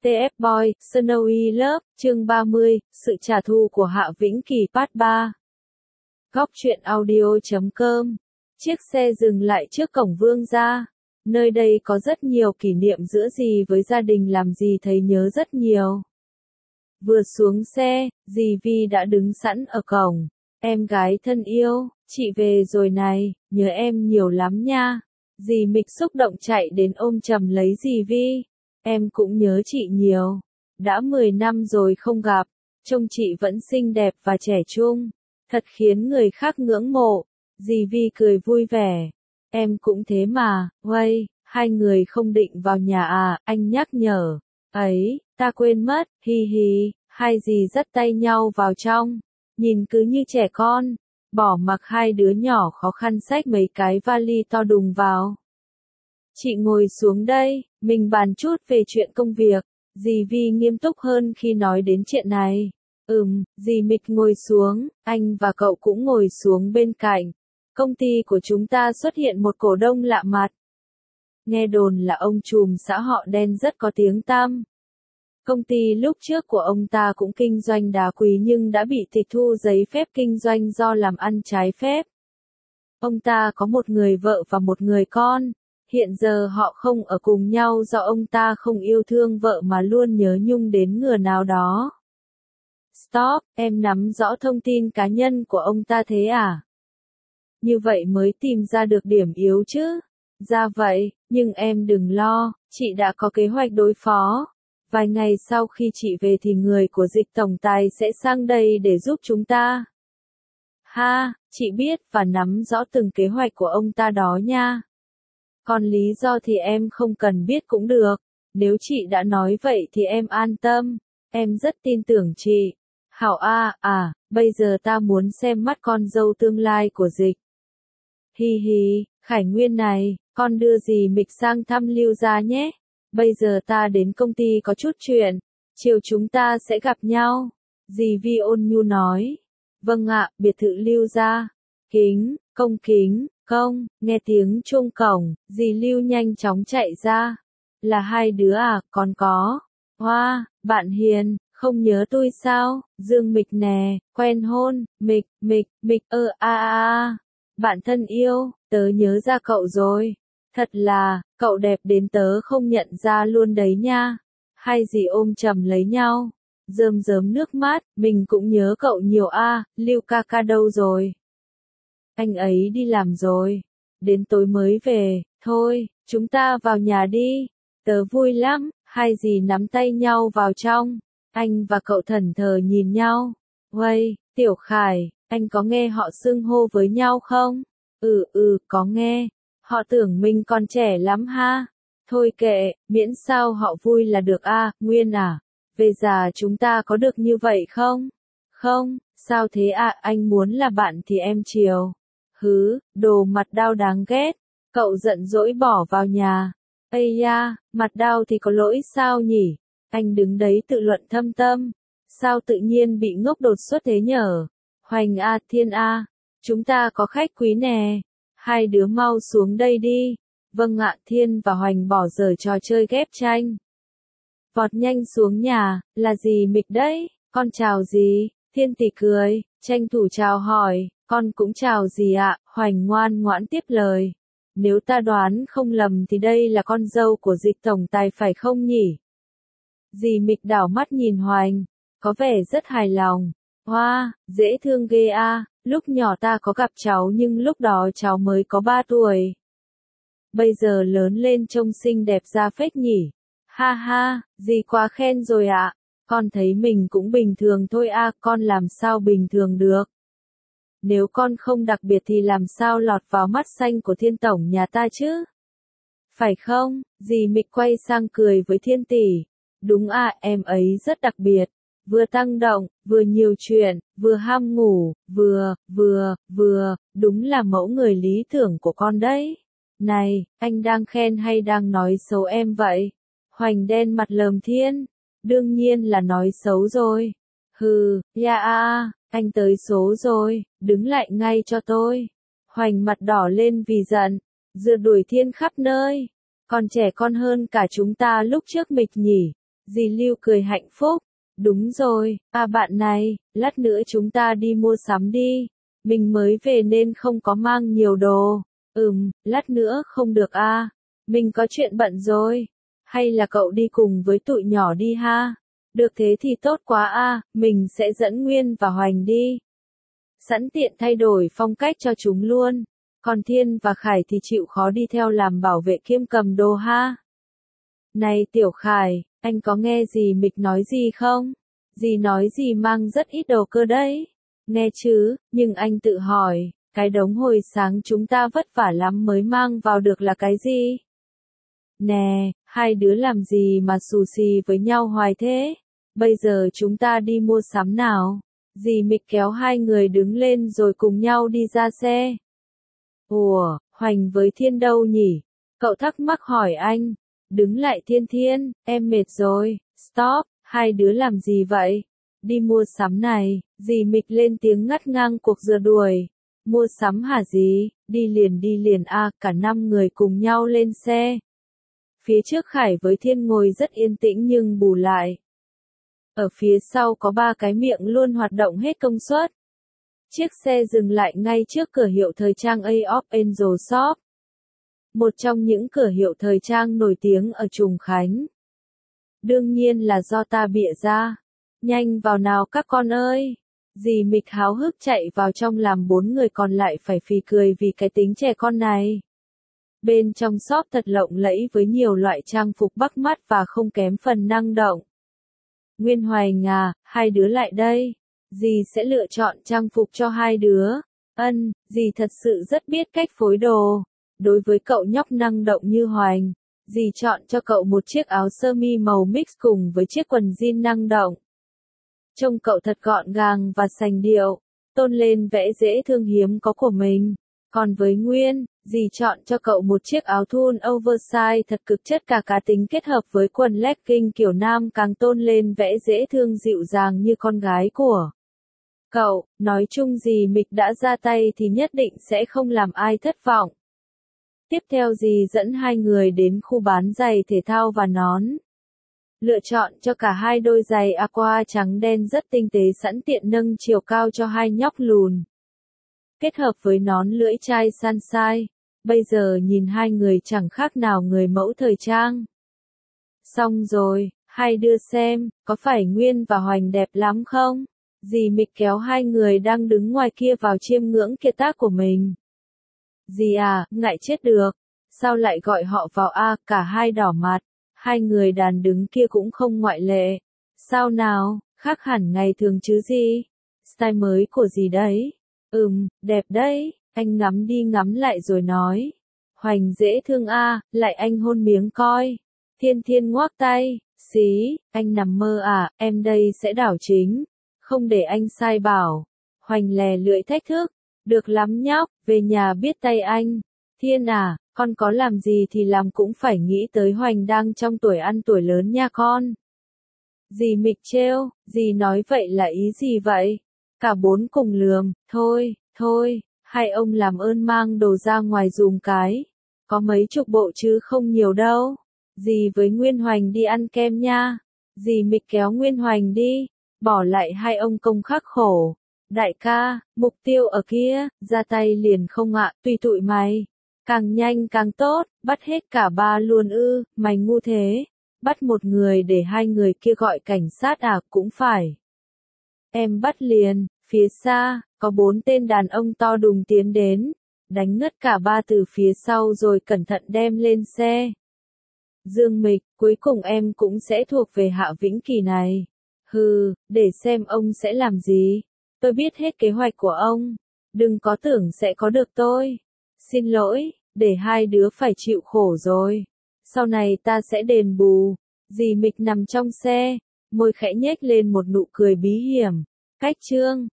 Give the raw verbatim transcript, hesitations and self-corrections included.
tê ép Boy, Snowy Love, chương ba mươi, sự trả thù của Hạ Vĩnh Kỳ Part ba. Góc truyện audio chấm com. Chiếc xe dừng lại trước cổng Vương gia. Nơi đây có rất nhiều kỷ niệm giữa dì với gia đình làm dì thấy nhớ rất nhiều. Vừa xuống xe, dì Vi đã đứng sẵn ở cổng. Em gái thân yêu, chị về rồi này, nhớ em nhiều lắm nha. Dì Mịch xúc động chạy đến ôm chầm lấy dì Vi. Em cũng nhớ chị nhiều. Đã mười năm rồi không gặp, trông chị vẫn xinh đẹp và trẻ trung. Thật khiến người khác ngưỡng mộ. Dì Vi cười vui vẻ. Em cũng thế mà, Uây, hai người không định vào nhà à, anh nhắc nhở. Ấy, ta quên mất, hi hi, hai dì dắt tay nhau vào trong. Nhìn cứ như trẻ con, bỏ mặc hai đứa nhỏ khó khăn xách mấy cái vali to đùng vào. Chị ngồi xuống đây, mình bàn chút về chuyện công việc. Dì Vi nghiêm túc hơn khi nói đến chuyện này. Ừm, dì Mịch ngồi xuống, anh và cậu cũng ngồi xuống bên cạnh. Công ty của chúng ta xuất hiện một cổ đông lạ mặt. Nghe đồn là ông trùm xã họ đen rất có tiếng tăm. Công ty lúc trước của ông ta cũng kinh doanh đá quý nhưng đã bị tịch thu giấy phép kinh doanh do làm ăn trái phép. Ông ta có một người vợ và một người con. Hiện giờ họ không ở cùng nhau do ông ta không yêu thương vợ mà luôn nhớ nhung đến người nào đó. Stop, em nắm rõ thông tin cá nhân của ông ta thế à? Như vậy mới tìm ra được điểm yếu chứ. Ra vậy, nhưng em đừng lo, chị đã có kế hoạch đối phó. Vài ngày sau khi chị về thì người của dịch tổng tài sẽ sang đây để giúp chúng ta. Ha, chị biết và nắm rõ từng kế hoạch của ông ta đó nha. Còn lý do thì em không cần biết cũng được. Nếu chị đã nói vậy thì em an tâm. Em rất tin tưởng chị. Hảo a, à, bây giờ ta muốn xem mắt con dâu tương lai của dịch. Hi hi, Khải Nguyên này, con đưa dì Mịch sang thăm Lưu gia nhé. Bây giờ ta đến công ty có chút chuyện. Chiều chúng ta sẽ gặp nhau. Dì Vi ôn nhu nói. Vâng ạ, biệt thự Lưu gia. Kính, công kính. Công, nghe tiếng chuông cổng, dì Lưu nhanh chóng chạy ra. Là hai đứa à, còn có. Hoa, bạn Hiền, không nhớ tôi sao, Dương Mịch nè, quen hôn, Mịch, Mịch, Mịch ơ a a a. Bạn thân yêu, tớ nhớ ra cậu rồi. Thật là, cậu đẹp đến tớ không nhận ra luôn đấy nha. Hai dì ôm chầm lấy nhau, rơm rớm nước mắt, mình cũng nhớ cậu nhiều a, Lưu ca ca đâu rồi? Anh ấy đi làm rồi. Đến tối mới về. Thôi, chúng ta vào nhà đi. Tớ vui lắm. Hai dì nắm tay nhau vào trong. Anh và cậu thẫn thờ nhìn nhau. Uây, Tiểu Khải, anh có nghe họ xưng hô với nhau không? Ừ ừ, có nghe. Họ tưởng mình còn trẻ lắm ha. Thôi kệ, miễn sao họ vui là được a, à, Nguyên à. Về già chúng ta có được như vậy không? Không, sao thế ạ, à, anh muốn là bạn thì em chiều. Hứ, đồ mặt đao đáng ghét. Cậu giận dỗi bỏ vào nhà. Ây da, mặt đao thì có lỗi sao nhỉ? Anh đứng đấy tự luận thâm tâm. Sao tự nhiên bị ngốc đột xuất thế nhở? Hoành a, Thiên a, chúng ta có khách quý nè. Hai đứa mau xuống đây đi. Vâng ạ, Thiên và Hoành bỏ dở trò chơi ghép tranh. Vọt nhanh xuống nhà, là gì Mịch đấy? Con chào gì? Thiên tỷ cười, tranh thủ chào hỏi. Con cũng chào dì ạ, Hoành ngoan ngoãn tiếp lời. Nếu ta đoán không lầm thì đây là con dâu của dịch tổng tài phải không nhỉ? Dì Mịch đảo mắt nhìn Hoành, có vẻ rất hài lòng. Hoa, wow, dễ thương ghê a, à. Lúc nhỏ ta có gặp cháu nhưng lúc đó cháu mới có ba tuổi. Bây giờ lớn lên trông xinh đẹp ra phết nhỉ? Ha ha, dì quá khen rồi ạ. À. Con thấy mình cũng bình thường thôi a, à, con làm sao bình thường được? Nếu con không đặc biệt thì làm sao lọt vào mắt xanh của Thiên tổng nhà ta chứ? Phải không? Dì Mịch quay sang cười với Thiên tỷ. Đúng à, em ấy rất đặc biệt. Vừa tăng động, vừa nhiều chuyện, vừa ham ngủ, vừa, vừa, vừa, đúng là mẫu người lý tưởng của con đấy. Này, anh đang khen hay đang nói xấu em vậy? Hoành đen mặt lờm Thiên. Đương nhiên là nói xấu rồi. Hừ, ya a. Anh tới số rồi, đứng lại ngay cho tôi. Hoành mặt đỏ lên vì giận, rượt đuổi Thiên khắp nơi. Còn trẻ con hơn cả chúng ta lúc trước Mịch nhỉ. Dì Lưu cười hạnh phúc. Đúng rồi, à bạn này, lát nữa chúng ta đi mua sắm đi. Mình mới về nên không có mang nhiều đồ. Ừm, lát nữa không được à. Mình có chuyện bận rồi. Hay là cậu đi cùng với tụi nhỏ đi ha? Được thế thì tốt quá à, mình sẽ dẫn Nguyên và Hoành đi. Sẵn tiện thay đổi phong cách cho chúng luôn. Còn Thiên và Khải thì chịu khó đi theo làm bảo vệ kiêm cầm đồ ha. Này Tiểu Khải, anh có nghe dì Mịch nói gì không? Dì nói dì mang rất ít đồ cơ đấy. Nghe chứ, nhưng anh tự hỏi, cái đống hồi sáng chúng ta vất vả lắm mới mang vào được là cái gì? Nè, hai đứa làm gì mà xù xì với nhau hoài thế? Bây giờ chúng ta đi mua sắm nào. Dì Mịch kéo hai người đứng lên rồi cùng nhau đi ra xe. Ủa, Hoành với Thiên đâu nhỉ? Cậu thắc mắc hỏi anh. Đứng lại Thiên Thiên, em mệt rồi. Stop, hai đứa làm gì vậy? Đi mua sắm này, dì Mịch lên tiếng ngắt ngang cuộc rượt đuổi. Mua sắm hả dì? Đi liền đi liền a, à, cả năm người cùng nhau lên xe. Phía trước Khải với Thiên ngồi rất yên tĩnh nhưng bù lại. Ở phía sau có ba cái miệng luôn hoạt động hết công suất. Chiếc xe dừng lại ngay trước cửa hiệu thời trang A of Angel Shop. Một trong những cửa hiệu thời trang nổi tiếng ở Trùng Khánh. Đương nhiên là do ta bịa ra. Nhanh vào nào các con ơi. Dì Mịch háo hức chạy vào trong làm bốn người còn lại phải phì cười vì cái tính trẻ con này. Bên trong shop thật lộng lẫy với nhiều loại trang phục bắt mắt và không kém phần năng động. Nguyên Hoành à, hai đứa lại đây. Dì sẽ lựa chọn trang phục cho hai đứa. Ân, dì thật sự rất biết cách phối đồ. Đối với cậu nhóc năng động như Hoành, dì chọn cho cậu một chiếc áo sơ mi màu mix cùng với chiếc quần jean năng động. Trông cậu thật gọn gàng và sành điệu, tôn lên vẻ dễ thương hiếm có của mình. Còn với Nguyên, dì chọn cho cậu một chiếc áo thun oversize thật cực chất cả cá tính kết hợp với quần legging kiểu nam càng tôn lên vẻ dễ thương dịu dàng như con gái của cậu. Nói chung dì Mịch đã ra tay thì nhất định sẽ không làm ai thất vọng. Tiếp theo dì dẫn hai người đến khu bán giày thể thao và nón. Lựa chọn cho cả hai đôi giày aqua trắng đen rất tinh tế sẵn tiện nâng chiều cao cho hai nhóc lùn. Kết hợp với nón lưỡi chai Sunshine, bây giờ nhìn hai người chẳng khác nào người mẫu thời trang. Xong rồi, hai đứa xem, có phải Nguyên và Hoành đẹp lắm không? Dì Mịch kéo hai người đang đứng ngoài kia vào chiêm ngưỡng kiệt tác của mình. Dì à, ngại chết được. Sao lại gọi họ vào a, à, cả hai đỏ mặt. Hai người đàn đứng kia cũng không ngoại lệ. Sao nào, khác hẳn ngày thường chứ gì? Style mới của dì đấy. Ừm, đẹp đấy, anh ngắm đi ngắm lại rồi nói. Hoành dễ thương a, à, lại anh hôn miếng coi. Thiên Thiên ngoác tay, xí, anh nằm mơ à, em đây sẽ đảo chính. Không để anh sai bảo. Hoành lè lưỡi thách thức. Được lắm nhóc, về nhà biết tay anh. Thiên à, con có làm gì thì làm cũng phải nghĩ tới Hoành đang trong tuổi ăn tuổi lớn nha con. Dì Mịch trêu, dì nói vậy là ý gì vậy? Cả bốn cùng lườm, thôi, thôi, hai ông làm ơn mang đồ ra ngoài dùm cái. Có mấy chục bộ chứ không nhiều đâu. Dì với Nguyên Hoành đi ăn kem nha. Dì Mịch kéo Nguyên Hoành đi, bỏ lại hai ông công khắc khổ. Đại ca, mục tiêu ở kia, ra tay liền không ạ, tùy tụi mày. Càng nhanh càng tốt, bắt hết cả ba luôn ư, mày ngu thế. Bắt một người để hai người kia gọi cảnh sát à, cũng phải. Em bắt liền, phía xa, có bốn tên đàn ông to đùng tiến đến. Đánh ngất cả ba từ phía sau rồi cẩn thận đem lên xe. Dương Mịch, cuối cùng em cũng sẽ thuộc về Hạ Vĩnh Kỳ này. Hừ, để xem ông sẽ làm gì. Tôi biết hết kế hoạch của ông. Đừng có tưởng sẽ có được tôi. Xin lỗi, để hai đứa phải chịu khổ rồi. Sau này ta sẽ đền bù. Dì Mịch nằm trong xe, môi khẽ nhếch lên một nụ cười bí hiểm. Cách chương